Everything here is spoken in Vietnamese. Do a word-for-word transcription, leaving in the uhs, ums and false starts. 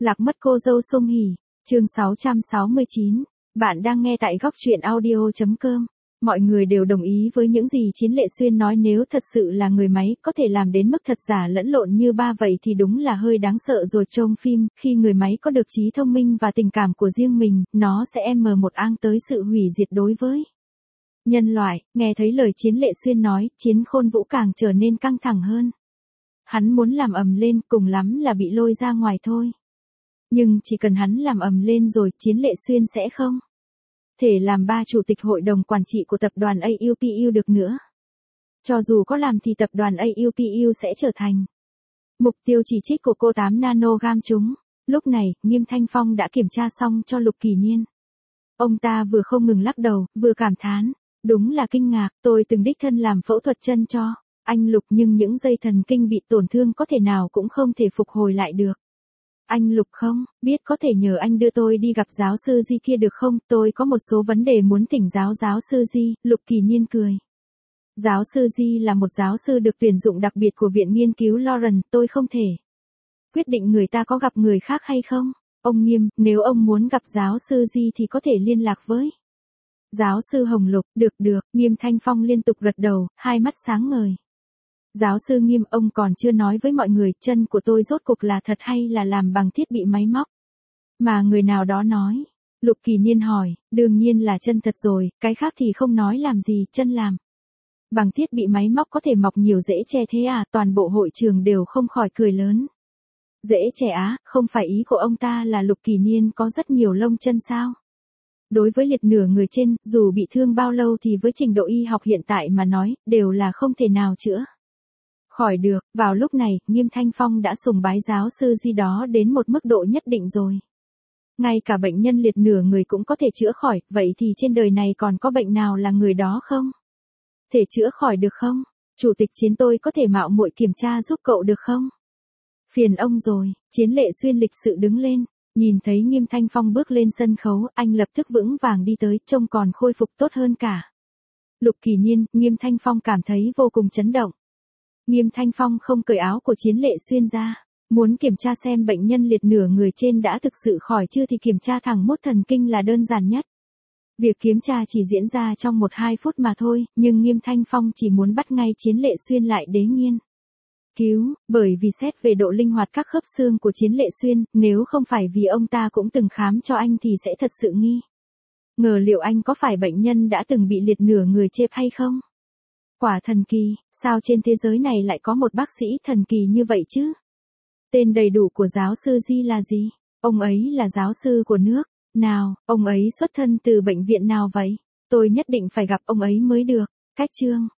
Lạc mất cô dâu Song Hỷ, chương sáu trăm sáu mươi chín. Bạn đang nghe tại góc truyện audio.com. Mọi người đều đồng ý với những gì Chiến Lệ Xuyên nói, nếu thật sự là người máy có thể làm đến mức thật giả lẫn lộn như ba vậy thì đúng là hơi đáng sợ rồi. Trong phim, khi người máy có được trí thông minh và tình cảm của riêng mình, nó sẽ em một ang tới sự hủy diệt đối với nhân loại. Nghe thấy lời Chiến Lệ Xuyên nói, Chiến Khôn Vũ càng trở nên căng thẳng hơn. Hắn muốn làm ầm lên, cùng lắm là bị lôi ra ngoài thôi. Nhưng chỉ cần hắn làm ầm lên rồi, Chiến Lệ Xuyên sẽ không thể làm ba chủ tịch hội đồng quản trị của tập đoàn a u pê u được nữa. Cho dù có làm thì tập đoàn a u pê u sẽ trở thành mục tiêu chỉ trích của cô tám nanogam chúng. Lúc này, Nghiêm Thanh Phong đã kiểm tra xong cho Lục Kỳ Nhiên. Ông ta vừa không ngừng lắc đầu, vừa cảm thán. Đúng là kinh ngạc, tôi từng đích thân làm phẫu thuật chân cho anh Lục, nhưng những dây thần kinh bị tổn thương có thể nào cũng không thể phục hồi lại được. Anh Lục không, biết có thể nhờ anh đưa tôi đi gặp giáo sư Di kia được không? Tôi có một số vấn đề muốn thỉnh giáo giáo sư Di. Lục Kỳ Nhiên cười. Giáo sư Di là một giáo sư được tuyển dụng đặc biệt của Viện Nghiên cứu Lawrence, tôi không thể quyết định người ta có gặp người khác hay không. Ông Nghiêm, nếu ông muốn gặp giáo sư Di thì có thể liên lạc với giáo sư Hồng Lục. Được được, Nghiêm Thanh Phong liên tục gật đầu, hai mắt sáng ngời. Giáo sư Nghiêm, ông còn chưa nói với mọi người chân của tôi rốt cuộc là thật hay là làm bằng thiết bị máy móc mà người nào đó nói. Lục Kỳ Nhiên hỏi, đương nhiên là chân thật rồi, cái khác thì không nói làm gì. Chân làm bằng thiết bị máy móc có thể mọc nhiều rễ tre thế à? Toàn bộ hội trường đều không khỏi cười lớn. Rễ tre á? Không phải ý của ông ta là Lục Kỳ Nhiên có rất nhiều lông chân sao? Đối với liệt nửa người trên, dù bị thương bao lâu thì với trình độ y học hiện tại mà nói, đều là không thể nào chữa khỏi được. Vào lúc này, Nghiêm Thanh Phong đã sùng bái giáo sư Di đó đến một mức độ nhất định rồi. Ngay cả bệnh nhân liệt nửa người cũng có thể chữa khỏi, vậy thì trên đời này còn có bệnh nào là người đó không thể chữa khỏi được không? Chủ tịch Chiến, tôi có thể mạo muội kiểm tra giúp cậu được không? Phiền ông rồi. Chiến Lệ Xuyên lịch sự đứng lên. Nhìn thấy Nghiêm Thanh Phong bước lên sân khấu, anh lập tức vững vàng đi tới, trông còn khôi phục tốt hơn cả Lục Kỳ Nhiên. Nghiêm Thanh Phong cảm thấy vô cùng chấn động. Nghiêm Thanh Phong không cởi áo của Chiến Lệ Xuyên ra. Muốn kiểm tra xem bệnh nhân liệt nửa người trên đã thực sự khỏi chưa thì kiểm tra thẳng mốt thần kinh là đơn giản nhất. Việc kiểm tra chỉ diễn ra trong một hai phút mà thôi, nhưng Nghiêm Thanh Phong chỉ muốn bắt ngay Chiến Lệ Xuyên lại để nghiên cứu, bởi vì xét về độ linh hoạt các khớp xương của Chiến Lệ Xuyên, nếu không phải vì ông ta cũng từng khám cho anh thì sẽ thật sự nghi ngờ liệu anh có phải bệnh nhân đã từng bị liệt nửa người chếp hay không. Quả thần kỳ, sao trên thế giới này lại có một bác sĩ thần kỳ như vậy chứ? Tên đầy đủ của giáo sư Di là gì? Ông ấy là giáo sư của nước nào? Ông ấy xuất thân từ bệnh viện nào vậy? Tôi nhất định phải gặp ông ấy mới được. Cách chương